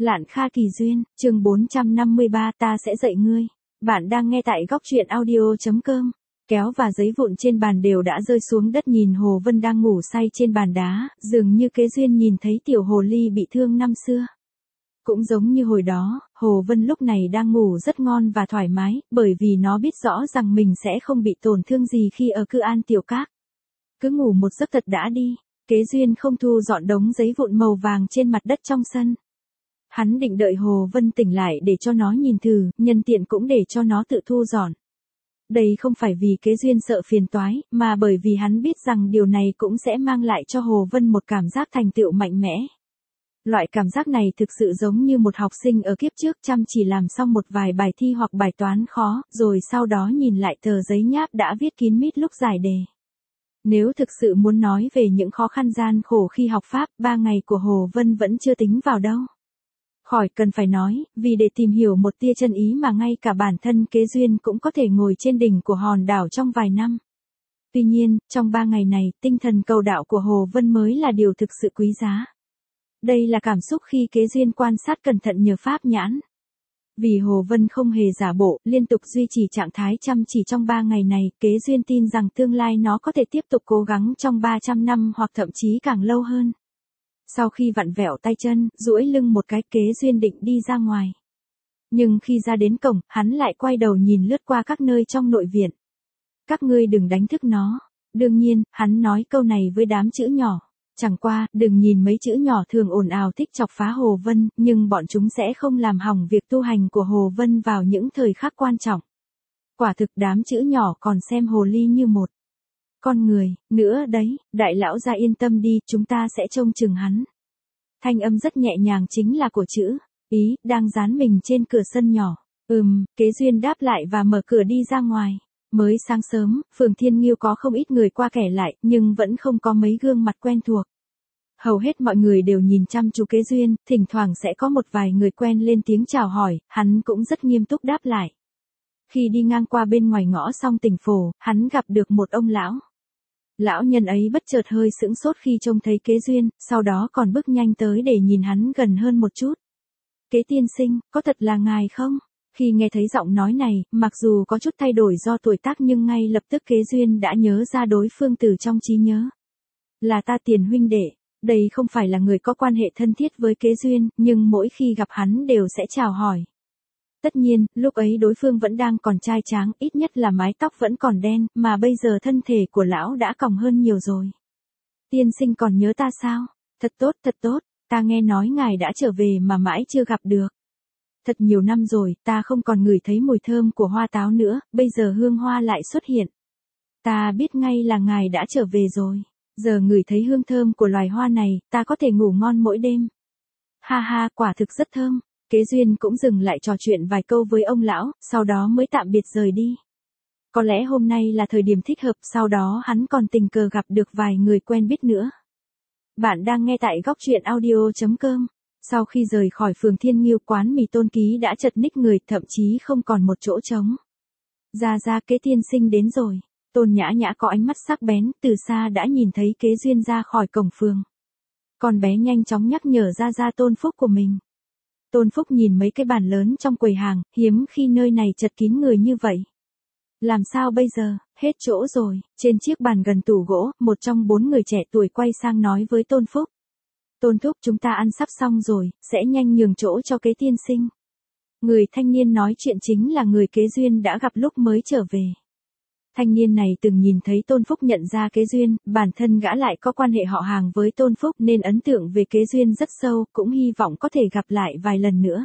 Lạn Kha Kỳ Duyên, chương 453 ta sẽ dạy ngươi. Bạn đang nghe tại góc truyện audio.com. Kéo và giấy vụn trên bàn đều đã rơi xuống đất, nhìn Hồ Vân đang ngủ say trên bàn đá, dường như Kế Duyên nhìn thấy tiểu hồ ly bị thương năm xưa. Cũng giống như hồi đó, Hồ Vân lúc này đang ngủ rất ngon và thoải mái, bởi vì nó biết rõ rằng mình sẽ không bị tổn thương gì khi ở Cư An Tiểu Các. Cứ ngủ một giấc thật đã đi. Kế Duyên không thu dọn đống giấy vụn màu vàng trên mặt đất trong sân. Hắn định đợi Hồ Vân tỉnh lại để cho nó nhìn thử, nhân tiện cũng để cho nó tự thu dọn. Đây không phải vì Kế Duyên sợ phiền toái, mà bởi vì hắn biết rằng điều này cũng sẽ mang lại cho Hồ Vân một cảm giác thành tựu mạnh mẽ. Loại cảm giác này thực sự giống như một học sinh ở kiếp trước chăm chỉ làm xong một vài bài thi hoặc bài toán khó, rồi sau đó nhìn lại tờ giấy nháp đã viết kín mít lúc giải đề. Nếu thực sự muốn nói về những khó khăn gian khổ khi học Pháp, 3 ngày của Hồ Vân vẫn chưa tính vào đâu. Khỏi cần phải nói, vì để tìm hiểu một tia chân ý mà ngay cả bản thân Kế Duyên cũng có thể ngồi trên đỉnh của hòn đảo trong vài năm. Tuy nhiên, trong 3 ngày này, tinh thần cầu đạo của Hồ Vân mới là điều thực sự quý giá. Đây là cảm xúc khi Kế Duyên quan sát cẩn thận nhờ Pháp nhãn. Vì Hồ Vân không hề giả bộ, liên tục duy trì trạng thái chăm chỉ trong 3 ngày này, Kế Duyên tin rằng tương lai nó có thể tiếp tục cố gắng trong 300 năm hoặc thậm chí càng lâu hơn. Sau khi vặn vẹo tay chân, duỗi lưng một cái, Kế Duyên định đi ra ngoài. Nhưng khi ra đến cổng, hắn lại quay đầu nhìn lướt qua các nơi trong nội viện. Các ngươi đừng đánh thức nó. Đương nhiên, hắn nói câu này với đám chữ nhỏ. Chẳng qua, đừng nhìn mấy chữ nhỏ thường ồn ào thích chọc phá Hồ Vân, nhưng bọn chúng sẽ không làm hỏng việc tu hành của Hồ Vân vào những thời khắc quan trọng. Quả thực đám chữ nhỏ còn xem hồ ly như một con người, nữa đấy, đại lão gia yên tâm đi, chúng ta sẽ trông chừng hắn. Thanh âm rất nhẹ nhàng chính là của chữ ý, đang dán mình trên cửa sân nhỏ. Kế Duyên đáp lại và mở cửa đi ra ngoài. Mới sáng sớm, phường Thiên Nghiêu có không ít người qua kẻ lại, nhưng vẫn không có mấy gương mặt quen thuộc. Hầu hết mọi người đều nhìn chăm chú Kế Duyên, thỉnh thoảng sẽ có một vài người quen lên tiếng chào hỏi, hắn cũng rất nghiêm túc đáp lại. Khi đi ngang qua bên ngoài ngõ Song Tỉnh Phổ, hắn gặp được một ông lão. Lão nhân ấy bất chợt hơi sững sốt khi trông thấy Kế Duyên, sau đó còn bước nhanh tới để nhìn hắn gần hơn một chút. Kế tiên sinh, có thật là ngài không? Khi nghe thấy giọng nói này, mặc dù có chút thay đổi do tuổi tác nhưng ngay lập tức Kế Duyên đã nhớ ra đối phương từ trong trí nhớ. Là ta Tiền huynh đệ. Đây không phải là người có quan hệ thân thiết với Kế Duyên, nhưng mỗi khi gặp hắn đều sẽ chào hỏi. Tất nhiên, lúc ấy đối phương vẫn đang còn trai tráng, ít nhất là mái tóc vẫn còn đen, mà bây giờ thân thể của lão đã còng hơn nhiều rồi. Tiên sinh còn nhớ ta sao? Thật tốt, ta nghe nói ngài đã trở về mà mãi chưa gặp được. Thật nhiều năm rồi, ta không còn ngửi thấy mùi thơm của hoa táo nữa, bây giờ hương hoa lại xuất hiện. Ta biết ngay là ngài đã trở về rồi. Giờ ngửi thấy hương thơm của loài hoa này, ta có thể ngủ ngon mỗi đêm. Ha ha, quả thực rất thơm. Kế Duyên cũng dừng lại trò chuyện vài câu với ông lão, sau đó mới tạm biệt rời đi. Có lẽ hôm nay là thời điểm thích hợp, sau đó hắn còn tình cờ gặp được vài người quen biết nữa. Bạn đang nghe tại góc truyện audio.com. Sau khi rời khỏi phường Thiên Nghiêu, quán mì Tôn Ký đã chật ních người, thậm chí không còn một chỗ trống. Ra Kế tiên sinh đến rồi. Tôn Nhã Nhã có ánh mắt sắc bén, từ xa đã nhìn thấy Kế Duyên ra khỏi cổng phường. Con bé nhanh chóng nhắc nhở ra Tôn Phúc của mình. Tôn Phúc nhìn mấy cái bàn lớn trong quầy hàng, hiếm khi nơi này chật kín người như vậy. Làm sao bây giờ, hết chỗ rồi. Trên chiếc bàn gần tủ gỗ, một trong 4 người trẻ tuổi quay sang nói với Tôn Phúc. Tôn Thúc, chúng ta ăn sắp xong rồi, sẽ nhanh nhường chỗ cho Kế tiên sinh. Người thanh niên nói chuyện chính là người Kế Duyên đã gặp lúc mới trở về. Thanh niên này từng nhìn thấy Tôn Phúc nhận ra Kế Duyên, bản thân gã lại có quan hệ họ hàng với Tôn Phúc nên ấn tượng về Kế Duyên rất sâu, cũng hy vọng có thể gặp lại vài lần nữa.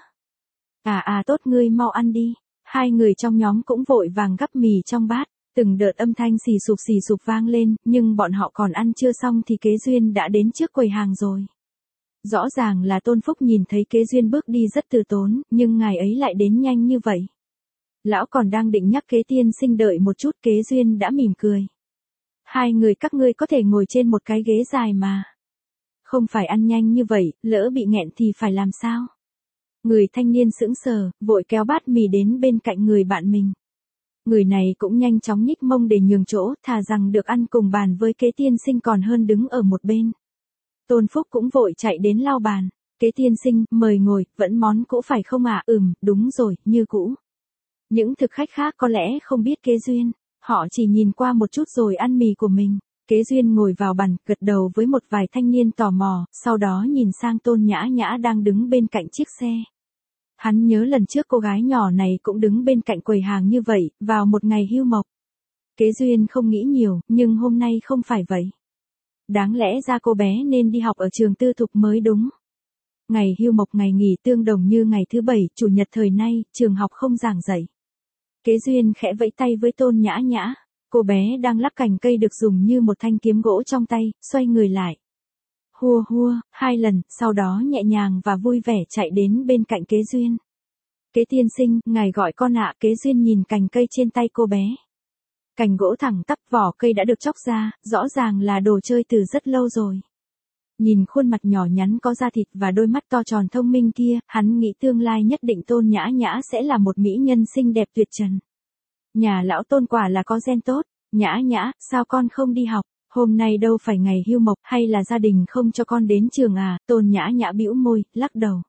Tốt, ngươi mau ăn đi. Hai người trong nhóm cũng vội vàng gắp mì trong bát, từng đợt âm thanh xì sụp vang lên, nhưng bọn họ còn ăn chưa xong thì Kế Duyên đã đến trước quầy hàng rồi. Rõ ràng là Tôn Phúc nhìn thấy Kế Duyên bước đi rất từ tốn, nhưng ngài ấy lại đến nhanh như vậy. Lão còn đang định nhắc Kế tiên sinh đợi một chút, Kế Duyên đã mỉm cười. Hai người các ngươi có thể ngồi trên một cái ghế dài mà. Không phải ăn nhanh như vậy, lỡ bị nghẹn thì phải làm sao? Người thanh niên sững sờ, vội kéo bát mì đến bên cạnh người bạn mình. Người này cũng nhanh chóng nhích mông để nhường chỗ, thà rằng được ăn cùng bàn với Kế tiên sinh còn hơn đứng ở một bên. Tôn Phúc cũng vội chạy đến lau bàn. Kế tiên sinh, mời ngồi, vẫn món cũ phải không ạ? Đúng rồi, như cũ. Những thực khách khác có lẽ không biết Kế Duyên, họ chỉ nhìn qua một chút rồi ăn mì của mình. Kế Duyên ngồi vào bàn, gật đầu với một vài thanh niên tò mò, sau đó nhìn sang Tôn Nhã Nhã đang đứng bên cạnh chiếc xe. Hắn nhớ lần trước cô gái nhỏ này cũng đứng bên cạnh quầy hàng như vậy, vào một ngày hưu mộc. Kế Duyên không nghĩ nhiều, nhưng hôm nay không phải vậy. Đáng lẽ ra cô bé nên đi học ở trường tư thục mới đúng. Ngày hưu mộc ngày nghỉ tương đồng như ngày thứ bảy, chủ nhật thời nay, trường học không giảng dạy. Kế Duyên khẽ vẫy tay với Tôn Nhã Nhã. Cô bé đang lắc cành cây được dùng như một thanh kiếm gỗ trong tay, xoay người lại. Hua hua, 2 lần, sau đó nhẹ nhàng và vui vẻ chạy đến bên cạnh Kế Duyên. Kế tiên sinh, ngài gọi con ạ. Kế Duyên nhìn cành cây trên tay cô bé. Cành gỗ thẳng tắp, vỏ cây đã được chóc ra, rõ ràng là đồ chơi từ rất lâu rồi. Nhìn khuôn mặt nhỏ nhắn có da thịt và đôi mắt to tròn thông minh kia, hắn nghĩ tương lai nhất định Tôn Nhã Nhã sẽ là một mỹ nhân xinh đẹp tuyệt trần. Nhà lão Tôn quả là có gen tốt. Nhã Nhã, sao con không đi học? Hôm nay đâu phải ngày hưu mộc, hay là gia đình không cho con đến trường à? Tôn Nhã Nhã bĩu môi, lắc đầu.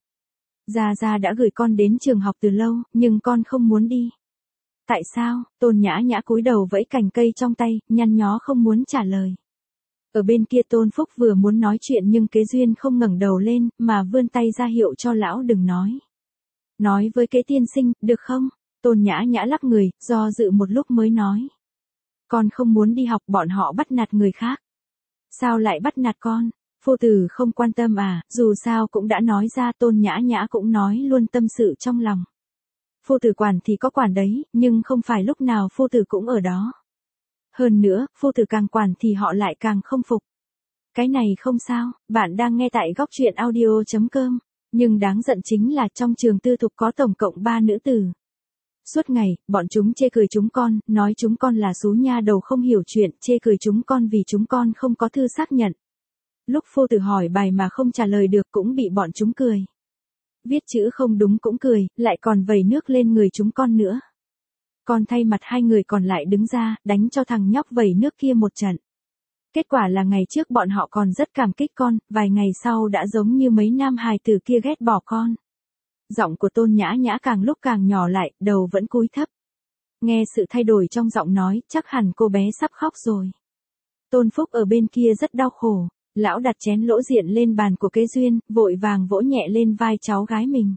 Gia đã gửi con đến trường học từ lâu, nhưng con không muốn đi. Tại sao? Tôn Nhã Nhã cúi đầu vẫy cành cây trong tay, nhăn nhó không muốn trả lời. Ở bên kia Tôn Phúc vừa muốn nói chuyện nhưng Kế Duyên không ngẩng đầu lên, mà vươn tay ra hiệu cho lão đừng nói. Nói với Kế tiên sinh, được không? Tôn Nhã Nhã lắc người, do dự một lúc mới nói. Con không muốn đi học, bọn họ bắt nạt người khác. Sao lại bắt nạt con? Phu tử không quan tâm à? Dù sao cũng đã nói ra. Tôn Nhã Nhã cũng nói luôn tâm sự trong lòng. Phu tử quản thì có quản đấy, nhưng không phải lúc nào phu tử cũng ở đó. Hơn nữa, phu tử càng quản thì họ lại càng không phục. Cái này không sao, bạn đang nghe tại góc truyện audio.com. Nhưng đáng giận chính là trong trường tư thục có tổng cộng 3 nữ tử. Suốt ngày, bọn chúng chê cười chúng con, nói chúng con là xú nha đầu không hiểu chuyện, chê cười chúng con vì chúng con không có thư xác nhận. Lúc phu tử hỏi bài mà không trả lời được cũng bị bọn chúng cười. Viết chữ không đúng cũng cười, lại còn vẩy nước lên người chúng con nữa. Con thay mặt 2 người còn lại đứng ra, đánh cho thằng nhóc vẩy nước kia một trận. Kết quả là ngày trước bọn họ còn rất cảm kích con, vài ngày sau đã giống như mấy nam hài tử kia ghét bỏ con. Giọng của Tôn Nhã Nhã càng lúc càng nhỏ lại, đầu vẫn cúi thấp. Nghe sự thay đổi trong giọng nói, chắc hẳn cô bé sắp khóc rồi. Tôn Phúc ở bên kia rất đau khổ. Lão đặt chén lỗ diện lên bàn của Kế Duyên, vội vàng vỗ nhẹ lên vai cháu gái mình.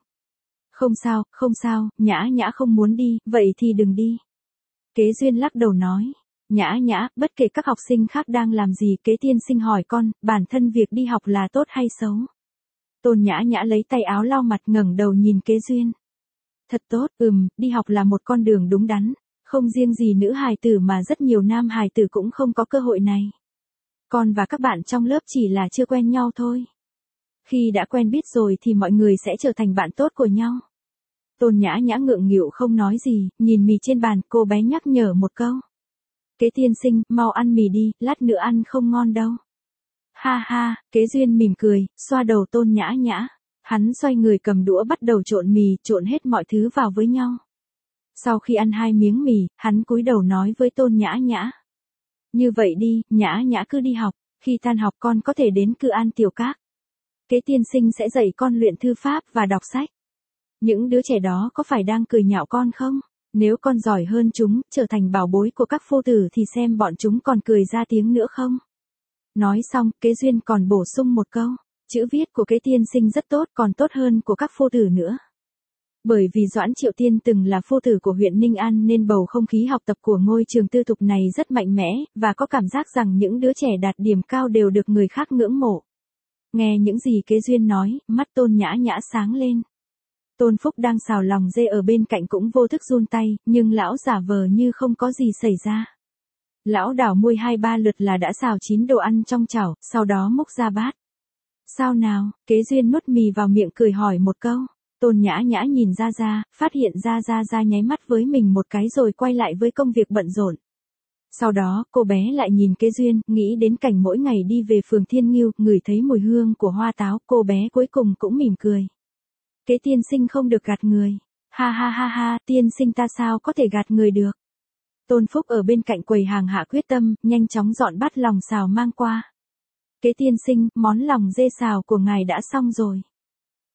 Không sao, Nhã Nhã không muốn đi, vậy thì đừng đi. Kế Duyên lắc đầu nói. Nhã Nhã, bất kể các học sinh khác đang làm gì, Kế tiên sinh hỏi con, bản thân việc đi học là tốt hay xấu? Tôn Nhã Nhã lấy tay áo lau mặt ngẩng đầu nhìn Kế Duyên. Thật tốt, đi học là một con đường đúng đắn, không riêng gì nữ hài tử mà rất nhiều nam hài tử cũng không có cơ hội này. Con và các bạn trong lớp chỉ là chưa quen nhau thôi. Khi đã quen biết rồi thì mọi người sẽ trở thành bạn tốt của nhau. Tôn Nhã Nhã ngượng nghịu không nói gì, nhìn mì trên bàn, cô bé nhắc nhở một câu. Kế tiên sinh, mau ăn mì đi, lát nữa ăn không ngon đâu. Ha ha, Kế Duyên mỉm cười, xoa đầu Tôn Nhã Nhã. Hắn xoay người cầm đũa bắt đầu trộn mì, trộn hết mọi thứ vào với nhau. Sau khi ăn 2 miếng mì, hắn cúi đầu nói với Tôn Nhã Nhã. Như vậy đi, Nhã Nhã cứ đi học, khi tan học con có thể đến Cự An Tiểu Các. Kế tiên sinh sẽ dạy con luyện thư pháp và đọc sách. Những đứa trẻ đó có phải đang cười nhạo con không? Nếu con giỏi hơn chúng, trở thành bảo bối của các phu tử thì xem bọn chúng còn cười ra tiếng nữa không? Nói xong, Kế Duyên còn bổ sung một câu. Chữ viết của Kế tiên sinh rất tốt, còn tốt hơn của các phu tử nữa. Bởi vì Doãn Triệu Tiên từng là phu tử của huyện Ninh An nên bầu không khí học tập của ngôi trường tư thục này rất mạnh mẽ, và có cảm giác rằng những đứa trẻ đạt điểm cao đều được người khác ngưỡng mộ. Nghe những gì Kế Duyên nói, mắt Tôn Nhã Nhã sáng lên. Tôn Phúc đang xào lòng dê ở bên cạnh cũng vô thức run tay, nhưng lão giả vờ như không có gì xảy ra. Lão đảo môi 2-3 lượt là đã xào chín đồ ăn trong chảo, sau đó múc ra bát. Sao nào? Kế Duyên nuốt mì vào miệng cười hỏi một câu. Tôn Nhã Nhã nhìn Ra, phát hiện Ra nháy mắt với mình một cái rồi quay lại với công việc bận rộn. Sau đó, cô bé lại nhìn Kế Duyên, nghĩ đến cảnh mỗi ngày đi về phường Thiên Ngưu, ngửi thấy mùi hương của hoa táo, cô bé cuối cùng cũng mỉm cười. Kế tiên sinh không được gạt người. Ha ha ha ha, tiên sinh ta sao có thể gạt người được. Tôn Phúc ở bên cạnh quầy hàng hạ quyết tâm, nhanh chóng dọn bát lòng xào mang qua. Kế tiên sinh, món lòng dê xào của ngài đã xong rồi.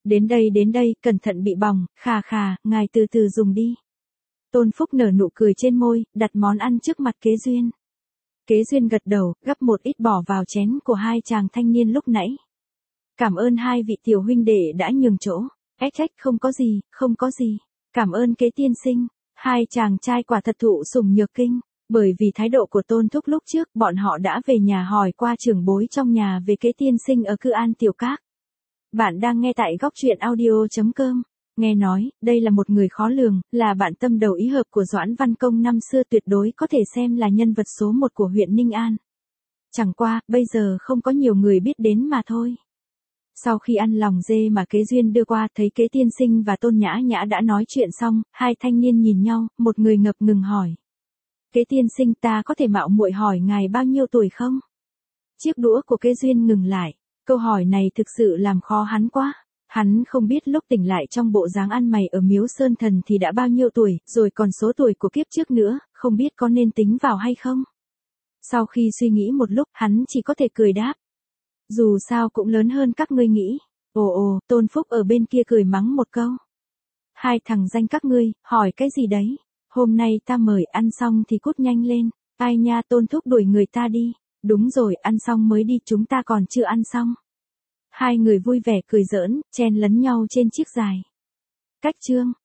Đến đây, cẩn thận bị bỏng, khà khà, ngài từ từ dùng đi. Tôn Phúc nở nụ cười trên môi, đặt món ăn trước mặt Kế Duyên. Kế Duyên gật đầu, gắp một ít bỏ vào chén của hai chàng thanh niên lúc nãy. Cảm ơn hai vị tiểu huynh đệ đã nhường chỗ. Ếch không có gì, không có gì. Cảm ơn Kế tiên sinh. Hai chàng trai quả thật thụ sủng nhược kinh. Bởi vì thái độ của Tôn Thúc lúc trước, bọn họ đã về nhà hỏi qua trưởng bối trong nhà về Kế tiên sinh ở Cư An Tiểu Các. Bạn đang nghe tại góc truyện audio.com. Nghe nói, đây là một người khó lường, là bạn tâm đầu ý hợp của Doãn Văn Công năm xưa, tuyệt đối có thể xem là nhân vật số 1 của huyện Ninh An. Chẳng qua, bây giờ không có nhiều người biết đến mà thôi. Sau khi ăn lòng dê mà Kế Duyên đưa qua, thấy Kế tiên sinh và Tôn Nhã Nhã đã nói chuyện xong, hai thanh niên nhìn nhau, một người ngập ngừng hỏi. Kế tiên sinh, ta có thể mạo muội hỏi ngài bao nhiêu tuổi không? Chiếc đũa của Kế Duyên ngừng lại, câu hỏi này thực sự làm khó hắn quá. Hắn không biết lúc tỉnh lại trong bộ dáng ăn mày ở Miếu Sơn Thần thì đã bao nhiêu tuổi, rồi còn số tuổi của kiếp trước nữa, không biết có nên tính vào hay không. Sau khi suy nghĩ một lúc, hắn chỉ có thể cười đáp. Dù sao cũng lớn hơn các ngươi nghĩ. Ồ, Tôn Phúc ở bên kia cười mắng một câu. Hai thằng danh các ngươi, hỏi cái gì đấy? Hôm nay ta mời, ăn xong thì cút nhanh lên. Ai nha, Tôn Thúc đuổi người ta đi. Đúng rồi, ăn xong mới đi, chúng ta còn chưa ăn xong. Hai người vui vẻ cười giỡn, chen lấn nhau trên chiếc dài. Cách chương